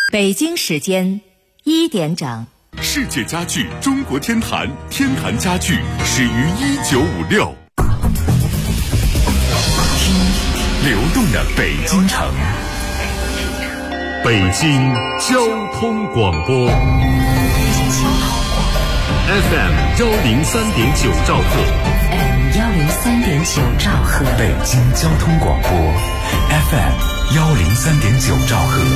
北京时间1点整。 世界家具中国天坛，天坛家具始于1956。听流动的北京城，北京交通广播 FM 103.9兆赫 103.9兆赫， 北京交通广播 FM 103.9兆赫。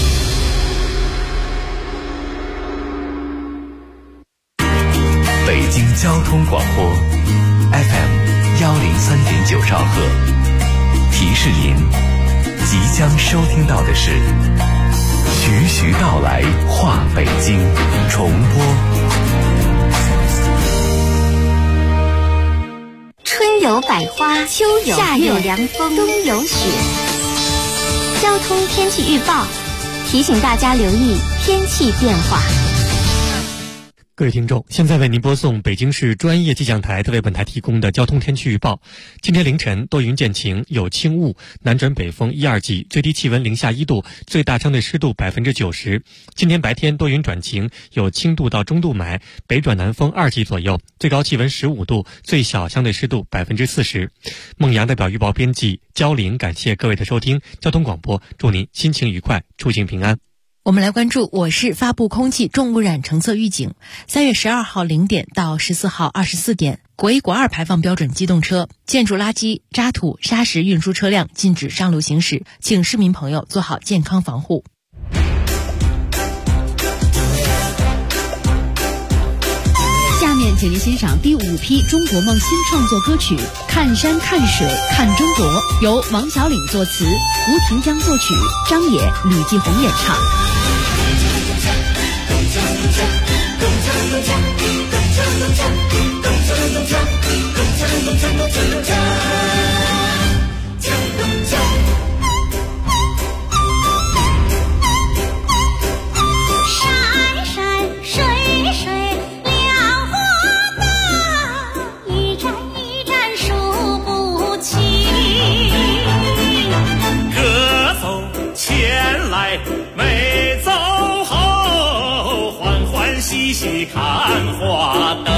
北京交通广播 FM 103.9兆赫，提示您即将收听到的是徐徐道来话北京重播。 春有百花，秋有夏有凉风，冬有雪。交通天气预报提醒大家留意天气变化。 各位听众，现在为您播送北京市专业气象台特为本台提供的交通天气预报。今天凌晨多云见晴，有轻雾，南转北风1、2级，最低气温零下1度，最大相对湿度90%。今天白天多云转晴，有轻度到中度霾，北转南风2级左右，最高气温15度，最小相对湿度40%。孟阳代表预报编辑焦玲，感谢各位的收听。交通广播，祝您心情愉快，出行平安。 我们来关注我市发布空气重污染橙色预警。3月12号0点到14号24点，国1、国2排放标准机动车、建筑垃圾、渣土、砂石运输车辆禁止上路行驶，请市民朋友做好健康防护。 下面请您欣赏第5批中国梦新创作歌曲《看山看水看中国》，由王小岭作词，吴庭江作曲，张也、吕继红演唱。 山山水水两河大，一站一站数不清。 歌走前来没走后，欢欢喜喜看花灯。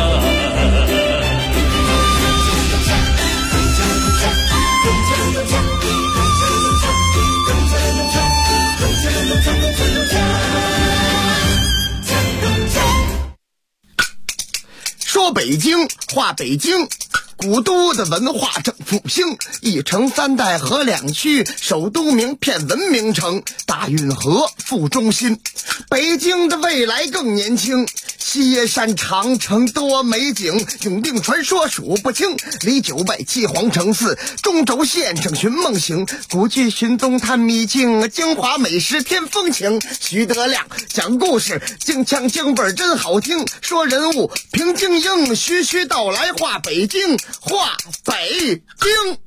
说北京话北京，古都的文化正复兴，一城3代河2区，首都名片文明城，大运河副中心。北京的未来更年轻，西山长城多美景，永定传说数不清，离9拜7皇城4，中轴线上寻梦行，古剧寻踪探秘境，京华美食添风情。徐德亮讲故事，京腔京味真好听，说人物评京英，徐徐道来话北京，话北京。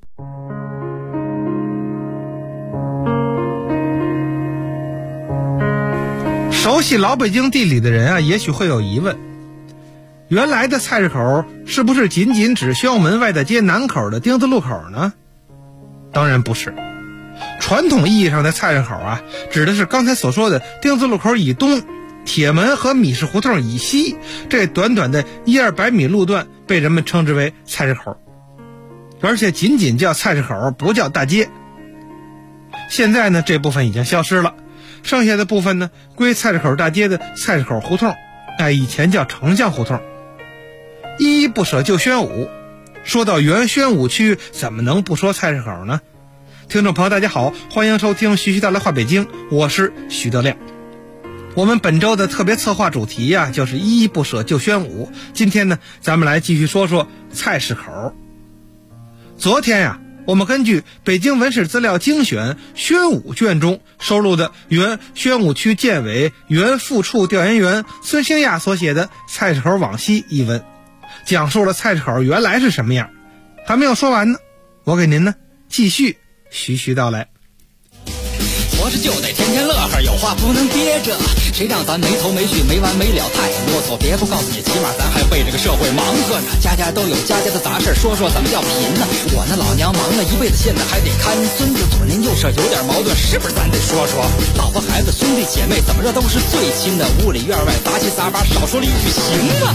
熟悉老北京地理的人啊，也许会有疑问：原来的菜市口是不是仅仅指宣武门外的街南口的丁字路口呢？当然不是。传统意义上的菜市口啊，指的是刚才所说的丁字路口以东，铁门和米市胡同以西，这短短的100-200米路段被人们称之为菜市口，而且仅仅叫菜市口，不叫大街。现在呢，这部分已经消失了，剩下的部分呢，归菜市口大街的菜市口胡同，以前叫丞相胡同。依依不舍旧宣武，说到原宣武区，怎么能不说菜市口呢？听众朋友大家好，欢迎收听徐徐道来话北京，我是徐德亮。我们本周的特别策划主题呀，就是依依不舍旧宣武。今天呢，咱们来继续说说菜市口。昨天呀，我们根据北京文史资料精选宣武卷中收录的原宣武区建委原副处调研员孙兴亚所写的《菜市口往昔》一文，讲述了菜市口原来是什么样。还没有说完呢，我给您呢继续徐徐道来。 活着就得天天乐呵，有话不能憋着。谁让咱没头没绪没完没了，太啰嗦。别不告诉你，起码咱还为这个社会忙活着。家家都有家家的杂事，说说怎么叫贫呢？我那老娘忙了一辈子，现在还得看孙子，左邻右舍有点矛盾，是不是咱得说说？老婆孩子兄弟姐妹怎么着都是最亲的，屋里院外杂七杂八，少说了一句行啊。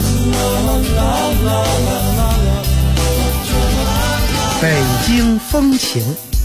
北京风情。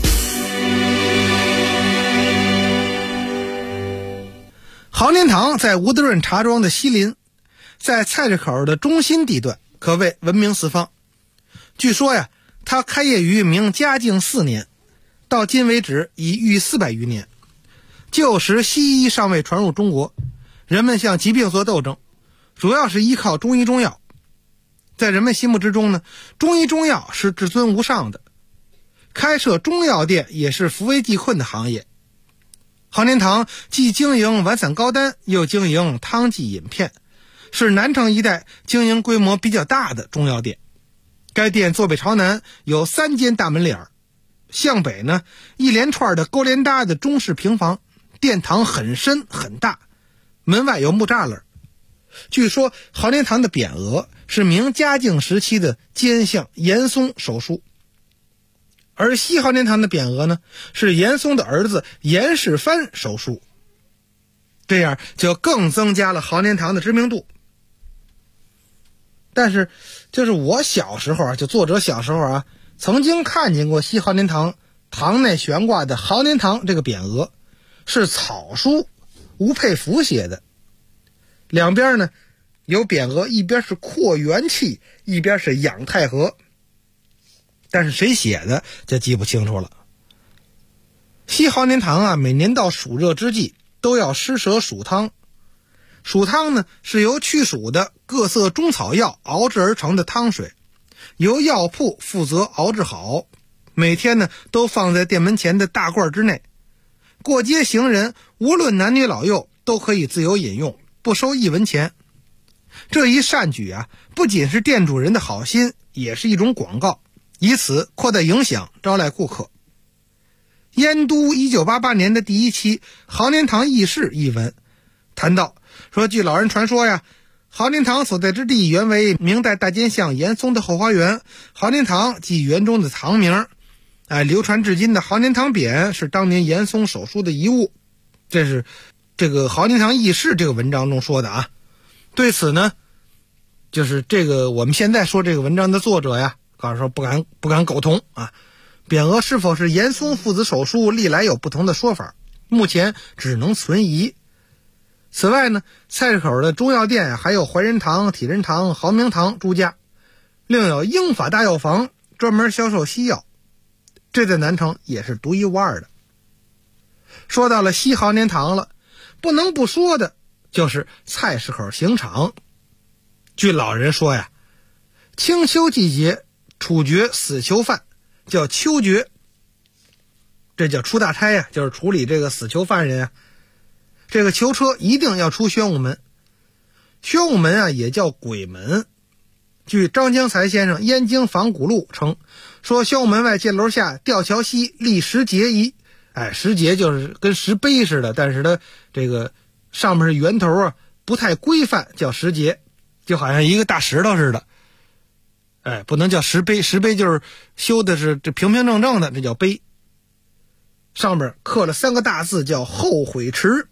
豪年堂在吴德润茶庄的西邻，在菜市口的中心地段，可谓闻名四方。据说呀，他开业于明嘉靖4年，到今为止已逾400余年。旧时西医尚未传入中国，人们向疾病做斗争，主要是依靠中医中药。在人们心目之中呢，中医中药是至尊无上的，开设中药店也是扶危济困的行业。豪年堂既经营丸散膏丹，又经营汤剂饮片，是南城一带经营规模比较大的中药店。该店坐北朝南，有3间大门脸，向北呢一连串的勾连搭的中式平房，殿堂很深很大，门外有木栅栏。据说豪年堂的匾额是明嘉靖时期的奸相严嵩手书，而西豪年堂的匾额呢是严嵩的儿子严世蕃手书，这样就更增加了豪年堂的知名度。但是就是我小时候啊，就作者小时候啊，曾经看见过西豪年堂堂内悬挂的豪年堂这个匾额，是草书吴佩孚写的，两边呢有匾额，一边是扩元气，一边是养太和，但是谁写的就记不清楚了。西豪年堂啊，每年到暑热之际都要施舍暑汤。暑汤呢是由去暑的各色中草药熬制而成的汤水，由药铺负责熬制好，每天呢都放在店门前的大罐之内。过街行人无论男女老幼都可以自由饮用，不收1文钱。这一善举啊，不仅是店主人的好心，也是一种广告，以此扩大影响，招来顾客。燕都1988年的第1期《豪年堂轶事》一文谈到说，据老人传说呀，豪年堂所在之地原为明代大奸相严嵩的后花园，豪年堂即园中的堂名。流传至今的豪年堂匾是当年严嵩手书的遗物，这是这个《豪年堂轶事》这个文章中说的啊。对此呢，就是这个我们现在说这个文章的作者呀，告诉说不敢苟同啊。匾额是否是严嵩父子手书，历来有不同的说法，目前只能存疑。此外呢，菜市口的中药店还有怀仁堂、体仁堂、豪明堂诸家，另有英法大药房专门销售西药，这在南城也是独一无二的。说到了西豪年堂了，不能不说的就是菜市口刑场。据老人说呀，清秋季节处决死囚犯叫秋决，这叫出大差呀，就是处理这个死囚犯人啊。这个囚车一定要出宣武门，宣武门啊也叫鬼门。据张江才先生《燕京仿古录》称，说宣武门外箭楼下吊桥西立石节一，石节就是跟石碑似的，但是它这个上面是圆头啊，不太规范，叫石节，就好像一个大石头似的。不能叫石碑，石碑就是修的是这平平正正的，这叫碑。上面刻了3个大字叫后悔池。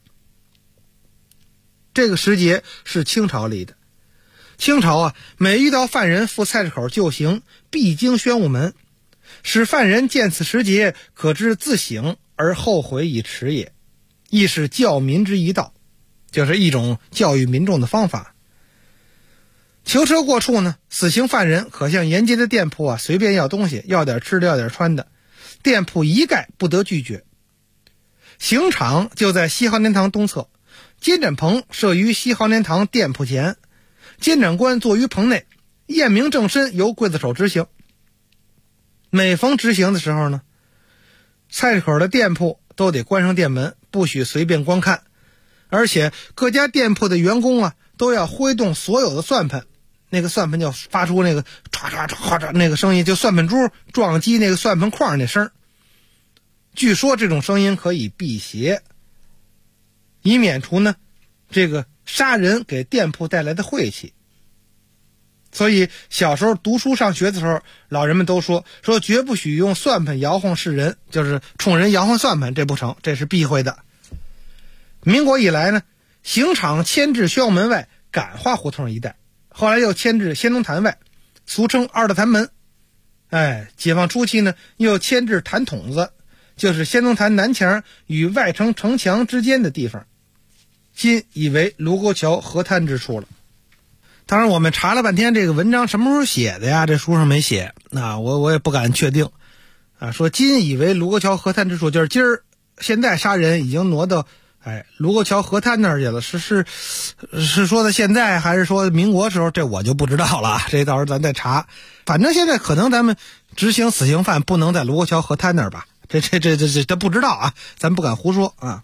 这个石节是清朝立的。清朝啊，每遇到犯人赴菜市口就刑，必经宣武门，使犯人见此石节，可知自省而后悔以迟也，亦是教民之一道，就是一种教育民众的方法。囚车过处呢，死刑犯人可向沿街的店铺啊随便要东西，要点吃的，要点穿的，店铺一概不得拒绝。刑场就在西豪年堂东侧，监斩棚设于西豪年堂店铺前，监斩官坐于棚内，验明正身由刽子手执行。每逢执行的时候呢，菜市口的店铺都得关上店门，不许随便观看，而且各家店铺的员工啊都要挥动所有的算盘，那个算盘就发出那个唰唰唰唰那个声音，就算盘珠撞击那个算盘框那声。 据说这种声音可以辟邪，以免除呢这个杀人给店铺带来的晦气。所以小时候读书上学的时候，老人们都说绝不许用算盘摇晃世人，就是冲人摇晃算盘，这不成，这是避讳的。民国以来呢，刑场迁至宣武门外感化胡同一带，后来又迁至先农坛外，俗称二大坛门。解放初期呢，又迁至坛筒子，就是先农坛南墙与外城城墙之间的地方，今以为卢沟桥河滩之处了。当然我们查了半天这个文章什么时候写的呀，这书上没写，我也不敢确定说今以为卢沟桥河滩之处，就是今儿现在杀人已经挪到卢沟桥河滩那儿去了，是说的现在还是说民国时候，这我就不知道了，这到时候咱再查。反正现在可能咱们执行死刑犯不能在卢沟桥河滩那儿吧，这不知道啊，咱不敢胡说啊。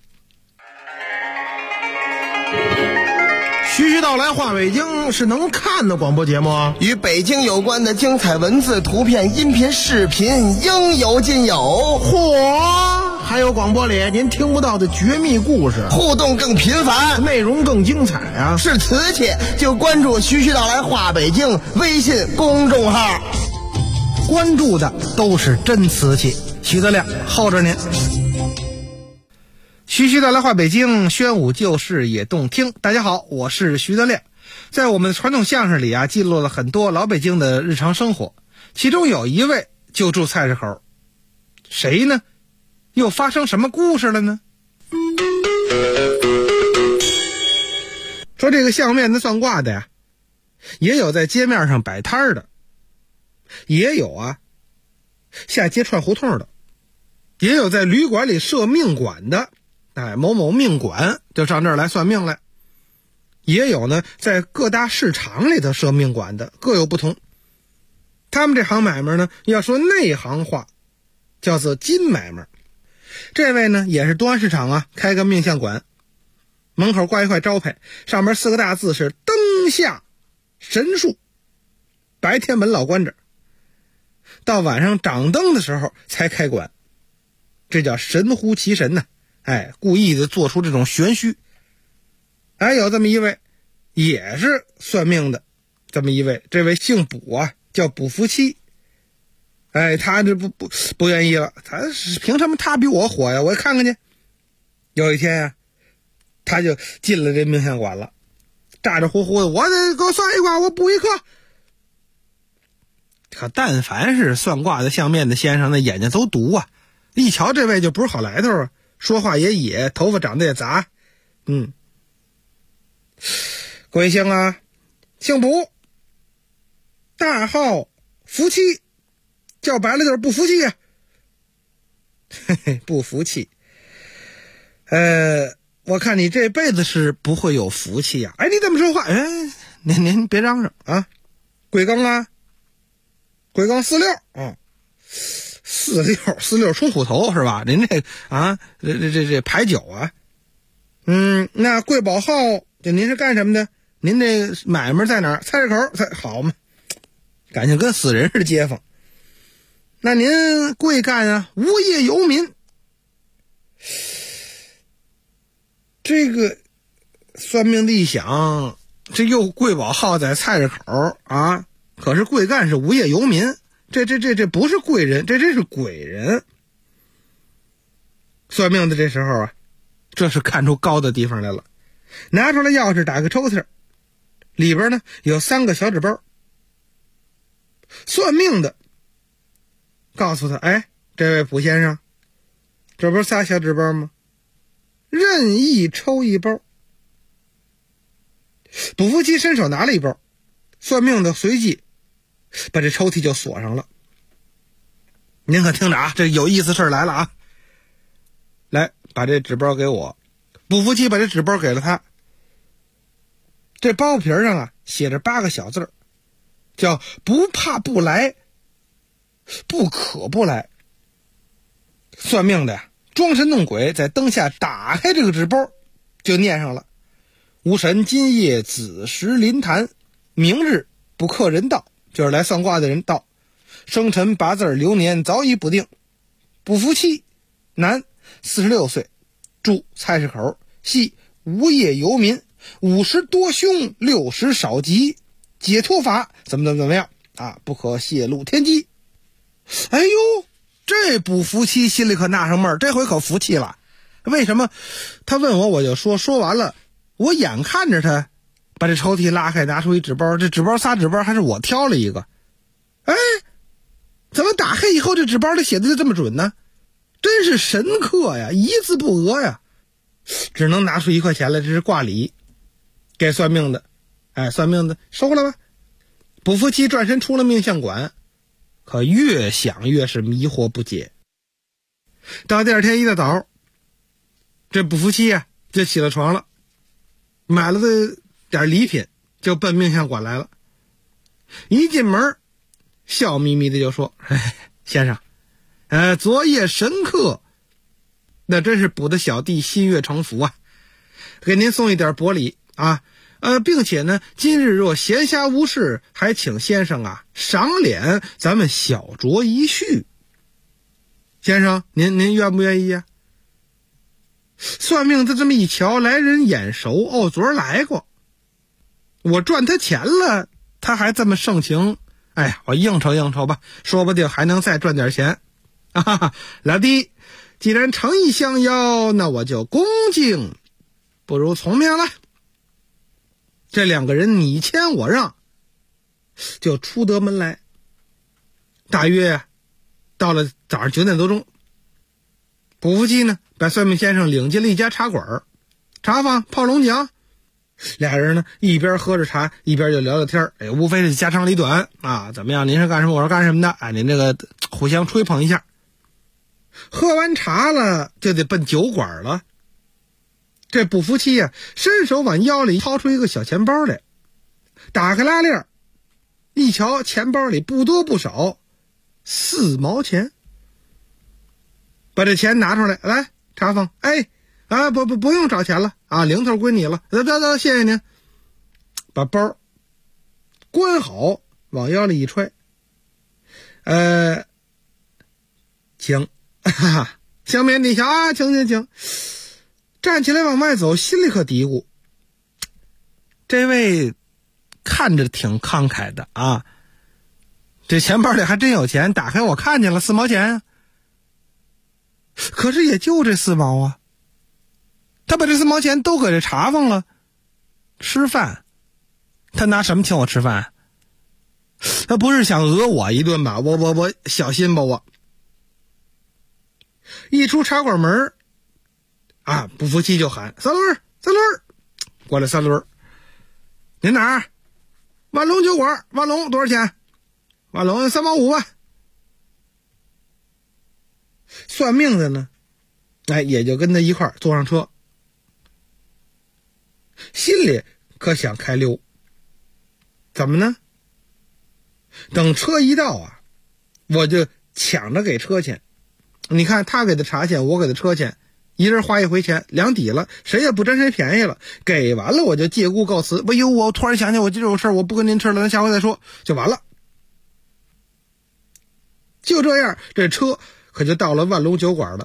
徐徐道来话北京是能看的广播节目啊， 与北京有关的精彩文字、图片、音频、视频应有尽有。 嚯！还有广播里您听不到的绝密故事， 互动更频繁， 内容更精彩啊！ 是瓷器就关注徐徐道来话北京微信公众号， 关注的都是真瓷器。徐德亮候着您。徐徐道来话北京，宣武旧事也动听。大家好，我是徐德亮。在我们的传统相声里记录了很多老北京的日常生活，其中有一位就住菜市口，谁呢？又发生什么故事了呢？说这个相面的算卦的呀，也有在街面上摆摊的，也有下街串胡同的，也有在旅馆里设命馆的，某某命馆就上这儿来算命来，也有呢在各大市场里头设命馆的，各有不同。他们这行买卖呢，要说内行话叫做金买卖。这位呢也是东安市场开个命相馆，门口挂一块招牌，上面4个大字是灯下神术，白天门老关着，到晚上掌灯的时候才开馆，这叫神乎其神呢。故意的做出这种玄虚。还有这么一位也是算命的，这么一位，这位姓卜叫卜福七。他这不愿意了，他凭什么他比我火呀？我看看去。有一天他就进了这命相馆了，咋咋呼呼的，我得给我算一卦，我卜一颗。可但凡是算卦的相面的先生，那眼睛都毒一瞧这位就不是好来头说话也野，头发长得也杂。贵姓姓卜，大号福气，叫白了就是不服气呀。不服气。我看你这辈子是不会有福气呀。你这么说话，您别嚷嚷啊。贵庚贵庚4646冲虎头是吧？您这这牌九那贵宝号就您是干什么的？您这买卖在哪儿？菜市口好嘛，感情跟死人似的街坊。那您贵干无业游民。这个算命的一想，这又贵宝号在菜市口可是贵干是无业游民，这不是贵人，这是鬼人。算命的这时候这是看出高的地方来了，拿出来钥匙打开抽屉，里边呢有3个小纸包。算命的告诉他，这位卜先生，这不是仨小纸包吗？任意抽一包。卜福七伸手拿了一包，算命的随即把这抽屉就锁上了。您可听着这有意思事来了来，把这纸包给我。卜福七把这纸包给了他，这包皮上写着8个小字，叫不怕不来，不可不来。算命的装神弄鬼，在灯下打开这个纸包，就念上了：吾神今夜子时临坛，明日不克人道，就是来算卦的人道，生辰八字流年早已不定。不服气男，46岁，住菜市口，系无业游民，50多凶，60少吉，解脱法怎么样啊？不可泄露天机。哎呦，这不服气心里可纳上闷儿，这回可服气了。为什么？他问我就说完了，我眼看着他把这抽屉拉开，拿出一纸包，这纸包仨纸包还是我挑了一个。哎，怎么打开以后这纸包里写的就这么准呢？真是神客呀，一字不讹呀。只能拿出1块钱来，这是挂礼给算命的。哎，算命的收了吧。卜夫妻转身出了命相馆，可越想越是迷惑不解。到第二天一大早，这卜夫妻就起了床了，买了点礼品，就奔命相馆来了。一进门笑眯眯的就说：哎，先生，昨夜神客那真是卜的小弟心悦诚服啊，给您送一点薄礼啊，并且呢，今日若闲暇无事，还请先生赏脸，咱们小酌一叙。先生，您愿不愿意啊？算命的这么一瞧，来人眼熟，昨儿来过，我赚他钱了，他还这么盛情，哎呀，我应酬吧，说不定还能再赚点钱。老弟，既然诚意相邀，那我就恭敬不如从命了。这两个人你谦我让，就出得门来。大约到了早上9点多钟，卜夫妻呢把算命先生领进了一家茶馆，茶坊泡龙井。俩人呢一边喝着茶，一边就聊聊天，无非是家长里短啊，怎么样？您是干什么？我是干什么的？您这个互相吹捧一下。喝完茶了，就得奔酒馆了。这卜夫妻伸手往腰里掏出一个小钱包来，打开拉链，一瞧钱包里不多不少，4毛钱。把这钱拿出来，来，茶坊，不用找钱了啊，零头归你了，得，谢谢您。把包关好，往腰里一揣，请，相面你瞧啊，请。站起来往外走，心里可嘀咕，这位看着挺慷慨的啊，这钱包里还真有钱，打开我看见了4毛钱啊。可是也就这4毛啊，他把这4毛钱都搁这茶坊了，吃饭，他拿什么请我吃饭？他不是想讹我一顿吧？我小心吧我。一出茶馆门啊，卜夫妻就喊三轮，过来3轮。您哪儿？万隆酒馆，万隆多少钱？万隆3毛5吧。算命的呢，也就跟他一块儿坐上车，心里可想开溜。怎么呢？等车一到我就抢着给车钱。你看他给的茶钱，我给的车钱，一人花1回钱，2抵了，谁也不占谁便宜了。给完了我就借故告辞。我突然想起我这种事儿，我不跟您吃了，咱下回再说，就完了。就这样，这车可就到了万隆酒馆了。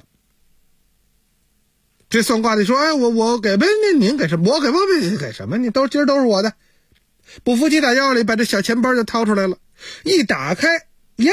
这算卦的说：我给呗，您给什么？我给什么？你今儿都是我的。卜夫妻打腰里把这小钱包就掏出来了，一打开，呀，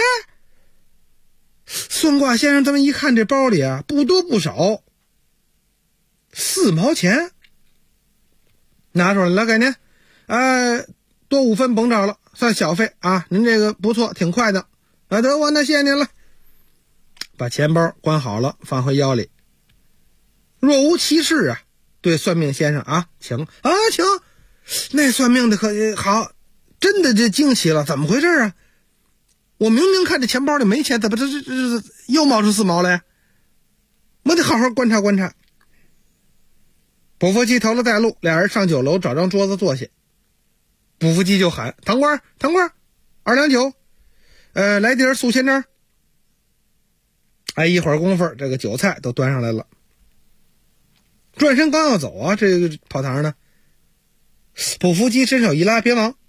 算卦先生这么一看，这包里不多不少，4毛钱，拿出来了，给您，多5分甭找了，算小费啊，您这个不错，挺快的，得我那谢谢您了。把钱包关好了，放回腰里，若无其事对算命先生请。那算命的可好，真的这惊奇了，怎么回事啊？我明明看这钱包里没钱，怎么这又冒出4毛来？我得好好观察观察。卜夫妻投了带路，俩人上酒楼找张桌子坐下。卜夫妻就喊：糖瓜，2两酒，来碟素鲜汁。一会儿功夫，这个酒菜都端上来了。转身刚要走这个跑堂呢，卜夫妻伸手一拉：别忙，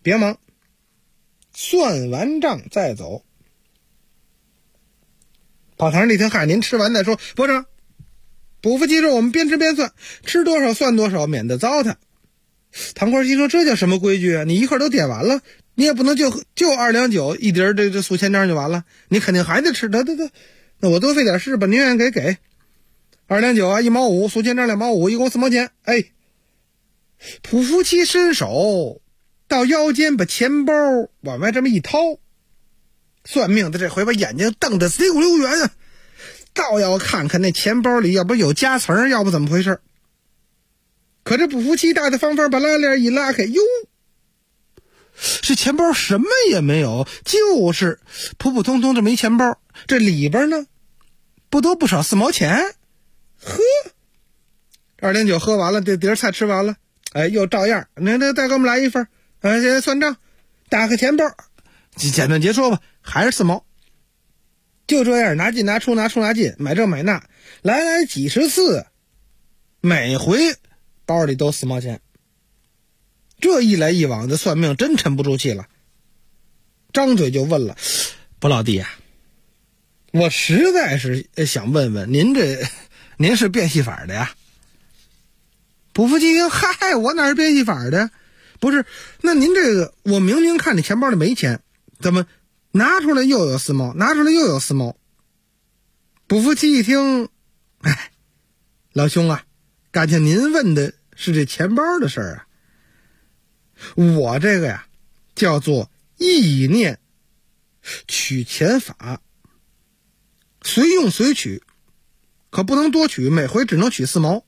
算完账再走。 跑堂一听，嗨，您吃完再说，不成，补付期说我们边吃边算，吃多少算多少，免得糟蹋。唐官熙说这叫什么规矩啊？你一块都点完了，你也不能就2两酒一碟这素千张就完了，你肯定还得吃。得，那我多费点事吧，您愿意给2两酒啊，1毛5，素千张2毛5，一共4毛钱。哎，普夫妻伸手到腰间，把钱包往外这么一掏，算命的这回把眼睛瞪得贼骨溜圆啊，倒要看看那钱包里要不有夹层，要不怎么回事。可这普夫妻大大方方把拉链一拉开，哟，这钱包什么也没有，就是普普通通这么一钱包，这里边呢不多不少4毛钱。呵，2两酒喝完了，这碟菜吃完了，哎，又照样，那再给我们来一份，现在算账，打开钱包，简短截说吧，还是4毛。就这样拿进拿出，拿出拿进，买这买那，来几十次，每回包里都4毛钱。这一来一往的算命真沉不住气了，张嘴就问了：“不老弟啊，我实在是想问问您是变戏法的呀？”普夫妻一听，嗨，我哪是变戏法的？不是，那您这个，我明明看你钱包里没钱，怎么拿出来又有4毛，拿出来又有4毛？普夫妻一听，哎，老兄啊，感情您问的是这钱包的事儿啊。我这个呀，叫做意念取钱法，随用随取，可不能多取，每回只能取4毛。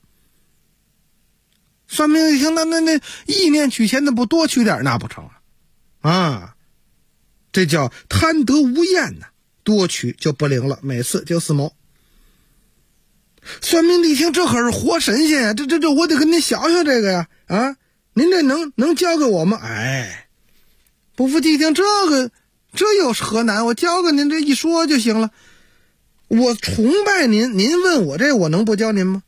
算命一听，那意念取钱的不多取点，那不成啊！这叫贪得无厌呐，多取就不灵了，每次就4毛。算命的一听，这可是活神仙呀，这我得跟您学学这个呀啊！您这能教给我吗？哎，普夫妻一听，这有何难？我教给您，这一说就行了。我崇拜您，您问我这，我能不教您吗？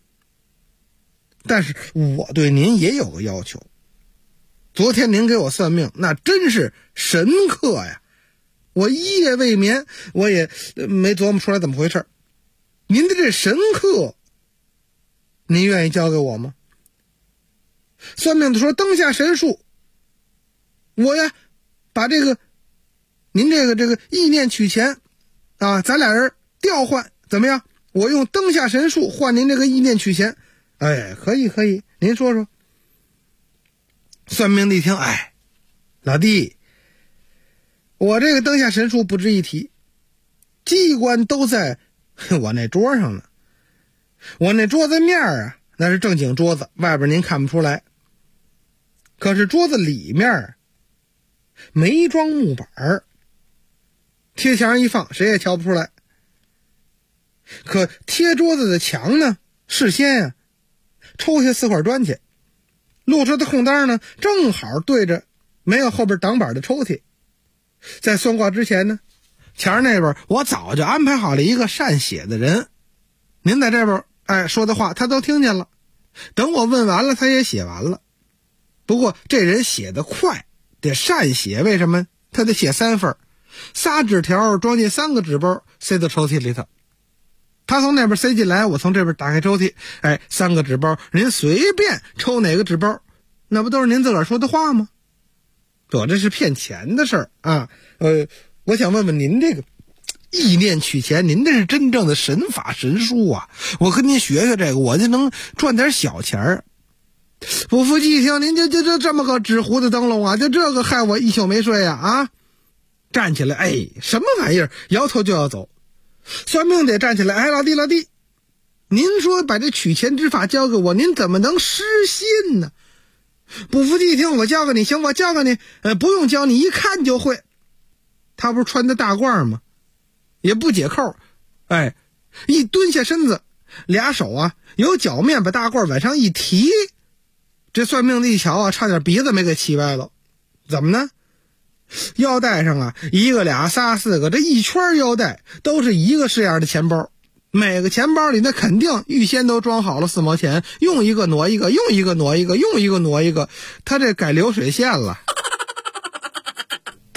但是我对您也有个要求。昨天您给我算命，那真是神客呀！我一夜未眠，我也没琢磨出来怎么回事。您的这神客，您愿意教给我吗？算命的说：“灯下神术，我呀，把您这个意念取钱啊，咱俩人调换怎么样？我用灯下神术换您这个意念取钱。”哎，可以，您说说。算命的一听，哎，老弟，我这个灯下神术不值一提，机关都在我那桌上呢。我那桌子面啊，那是正经桌子，外边您看不出来。可是桌子里面没装木板，贴墙上一放，谁也瞧不出来。可贴桌子的墙呢，事先呀抽下4块砖去，露出的空当呢，正好对着没有后边挡板的抽屉。在算卦之前呢，墙那边我早就安排好了一个善写的人，您在这边说的话他都听见了，等我问完了他也写完了。不过这人写得快，得善写，为什么？他得写3份，3纸条装进3个纸包，塞到抽屉里头。他从那边塞进来，我从这边打开抽屉，哎，3个纸包，您随便抽哪个纸包，那不都是您自个儿说的话吗？我这是骗钱的事儿啊！我想问问您，这个意念取钱，您这是真正的神法神术啊！我跟您学学这个，我就能赚点小钱儿。普夫妻一听，您就这么个纸糊的灯笼啊，就这个害我一宿没睡啊！站起来，哎，什么玩意儿？摇头就要走。算命得站起来，哎，老弟，您说把这取钱之法教给我，您怎么能失信呢？普夫妻一听，我教给你，行，我教给你，不用教，你一看就会。他不是穿的大褂吗？也不解扣，哎，一蹲下身子，俩手啊有脚面把大褂往上一提，这算命的一瞧啊，差点鼻子没给气歪了。怎么呢？腰带上啊，1个、2、3、4个，这一圈腰带都是一个式样的钱包，每个钱包里那肯定预先都装好了4毛钱，用一个挪一个，用一个挪一个，用一个挪一个，他这改流水线了。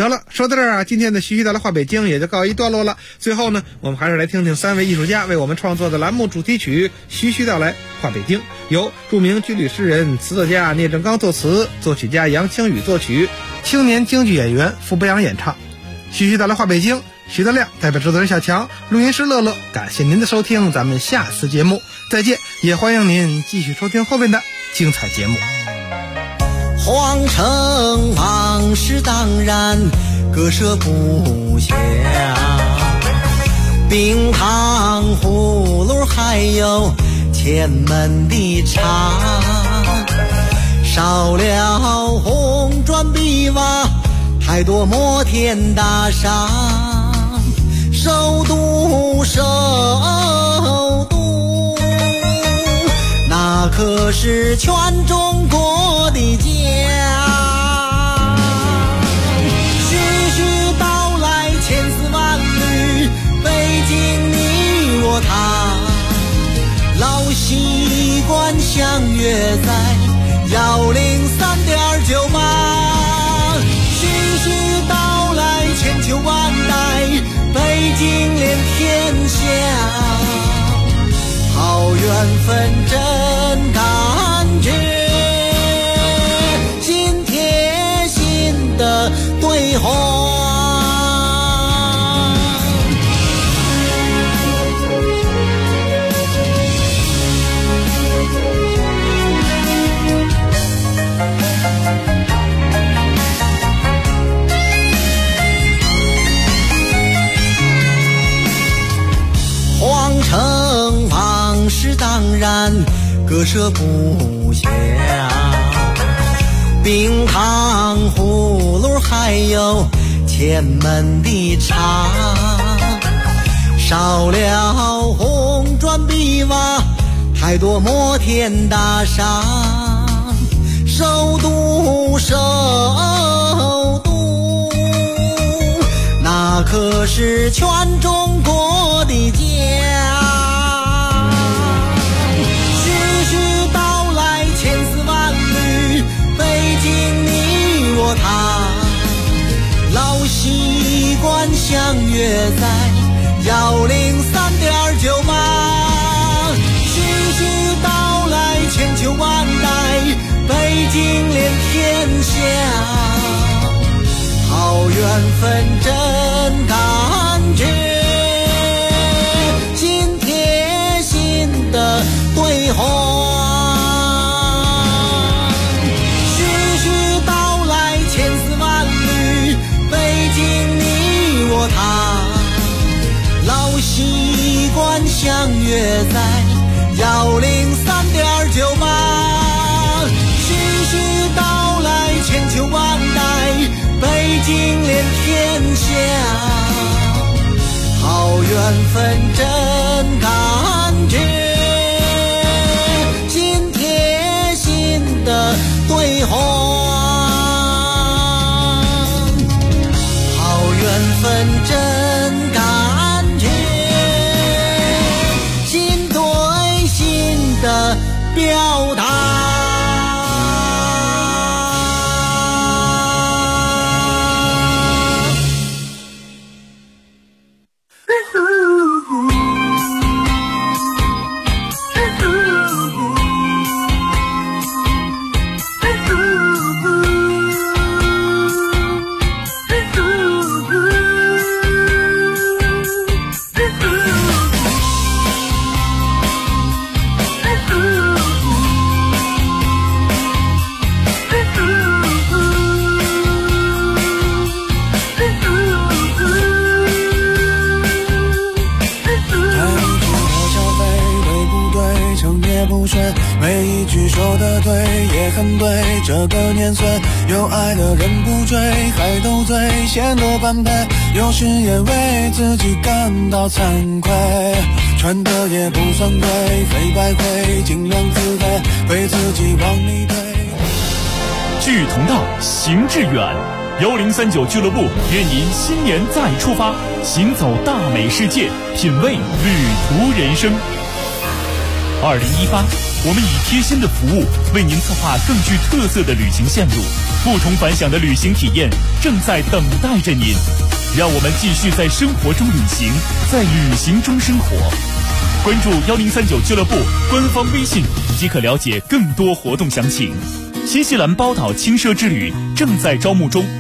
得了，说到这儿啊，今天的徐徐道来话北京也就告一段落了。最后呢，我们还是来听听3位艺术家为我们创作的栏目主题曲《徐徐道来话北京》，由著名军旅诗人、词作家聂政刚作词，作曲家杨清宇作曲，青年京剧演员傅博阳演唱。徐徐道来话北京，徐德亮代表制作人小强，录音师乐乐，感谢您的收听，咱们下次节目再见，也欢迎您继续收听后面的精彩节目。 皇城往事当然割舍不下，冰糖葫芦还有前门的茶，少了红砖碧瓦，太多摩天大厦，首都那可是全中国的家。徐徐道来千丝万缕，北京你我他，老习惯相约在103.98。徐徐道来千秋万代，北京连天下，好缘分真感觉，心贴心的对话。皇城往事当然割舍不下，冰糖葫芦还有前门的茶，少了红砖碧瓦，太多摩天大厦，首都那可是全中国的家。徐徐道来千丝万缕，北京你我他，老习惯相约在103.98。徐徐道来千秋万代，北京连天下，好缘分真感觉，心贴心的对话。徐徐道来千丝万缕，北京你我他，老习惯相约在103.98。徐徐道来千秋万代，北京连天下，好缘分真感觉，心贴心的对话。好缘分真感觉，心对心的表达。 每一句说的对也很对，这个年岁有爱的人不追，还斗嘴显得般配，有时也为自己感到惭愧，穿的也不算贵，非白灰，尽量自卑，被自己往里推。 志同道，行致远。1039俱乐部愿您新年再出发，行走大美世界，品味旅途人生。2018，我们以贴心的服务为您策划更具特色的旅行线路， 不同凡响的旅行体验正在等待着您。让我们继续在生活中旅行，在旅行中生活。关注1039俱乐部官方微信即可了解更多活动详情。新西兰宝岛轻奢之旅正在招募中。